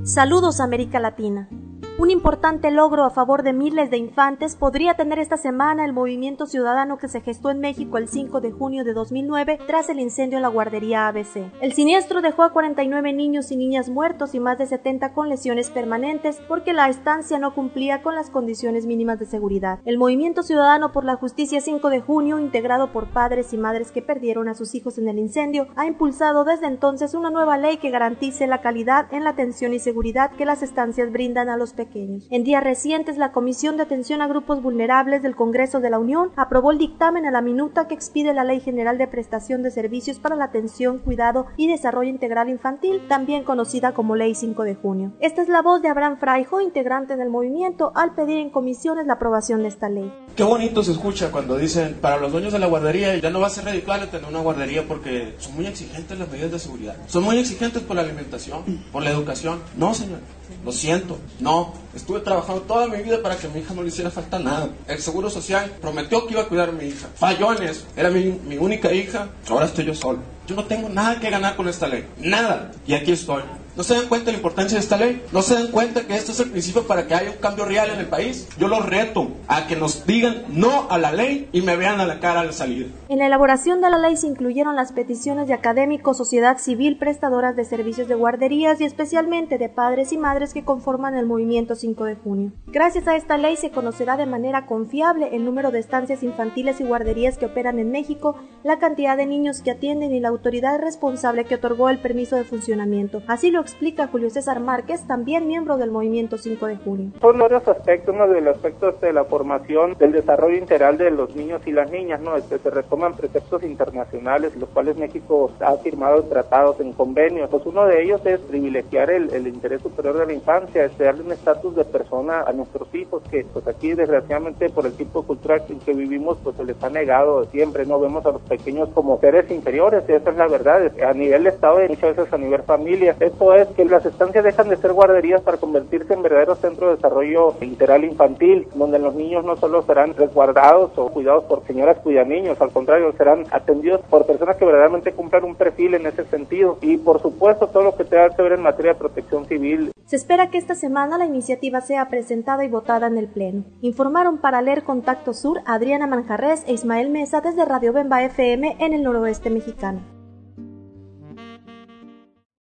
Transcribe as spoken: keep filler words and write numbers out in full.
Saludos América Latina. Un importante logro a favor de miles de infantes podría tener esta semana el movimiento ciudadano que se gestó en México el cinco de junio de dos mil nueve tras el incendio en la guardería A B C. El siniestro dejó a cuarenta y nueve niños y niñas muertos y más de setenta con lesiones permanentes porque la estancia no cumplía con las condiciones mínimas de seguridad. El movimiento ciudadano por la justicia cinco de junio, integrado por padres y madres que perdieron a sus hijos en el incendio, ha impulsado desde entonces una nueva ley que garantice la calidad en la atención y seguridad que las estancias brindan a los pequeños. Pequeños. En días recientes, la Comisión de Atención a Grupos Vulnerables del Congreso de la Unión aprobó el dictamen a la minuta que expide la Ley General de Prestación de Servicios para la Atención, Cuidado y Desarrollo Integral Infantil, también conocida como Ley cinco de junio. Esta es la voz de Abraham Fraijo, integrante del movimiento, al pedir en comisiones la aprobación de esta ley. Qué bonito se escucha cuando dicen, para los dueños de la guardería ya no va a ser redituable tener una guardería porque son muy exigentes las medidas de seguridad. Son muy exigentes por la alimentación, por la educación. No, señor. Lo siento, no, estuve trabajando toda mi vida para que a mi hija no le hiciera falta nada. El Seguro Social prometió que iba a cuidar a mi hija, falló en eso, era mi, mi única hija, ahora estoy yo solo. Yo no tengo nada que ganar con esta ley, nada, y aquí estoy. ¿No se dan cuenta de la importancia de esta ley? ¿No se dan cuenta que esto es el principio para que haya un cambio real en el país? Yo los reto a que nos digan no a la ley y me vean a la cara al salir. En la elaboración de la ley se incluyeron las peticiones de académicos, sociedad civil, prestadoras de servicios de guarderías y especialmente de padres y madres que conforman el movimiento cinco de junio. Gracias a esta ley se conocerá de manera confiable el número de estancias infantiles y guarderías que operan en México, la cantidad de niños que atienden y la autoridad responsable que otorgó el permiso de funcionamiento. Así lo explica Julio César Márquez, también miembro del movimiento cinco de junio. Son varios aspectos, uno de los aspectos de la formación, del desarrollo integral de los niños y las niñas, ¿no? Este, se retoman preceptos internacionales, los cuales México ha firmado tratados en convenios. Pues uno de ellos es privilegiar el, el interés superior de la infancia, es darle un estatus de persona a nuestros hijos, que pues aquí desgraciadamente por el tipo cultural en que vivimos, pues se les ha negado siempre, no vemos a los pequeños como seres inferiores, esa es la verdad, a nivel Estado y muchas veces a nivel familia. Esto es que las estancias dejan de ser guarderías para convertirse en verdaderos centros de desarrollo integral infantil, donde los niños no solo serán resguardados o cuidados por señoras cuida niños, al contrario, serán atendidos por personas que verdaderamente cumplan un perfil en ese sentido y por supuesto todo lo que tenga que ver en materia de protección civil. Se espera que esta semana la iniciativa sea presentada y votada en el Pleno. Informaron para Leer Contacto Sur Adriana Manjarres e Ismael Mesa desde Radio Bemba F M en el noroeste mexicano.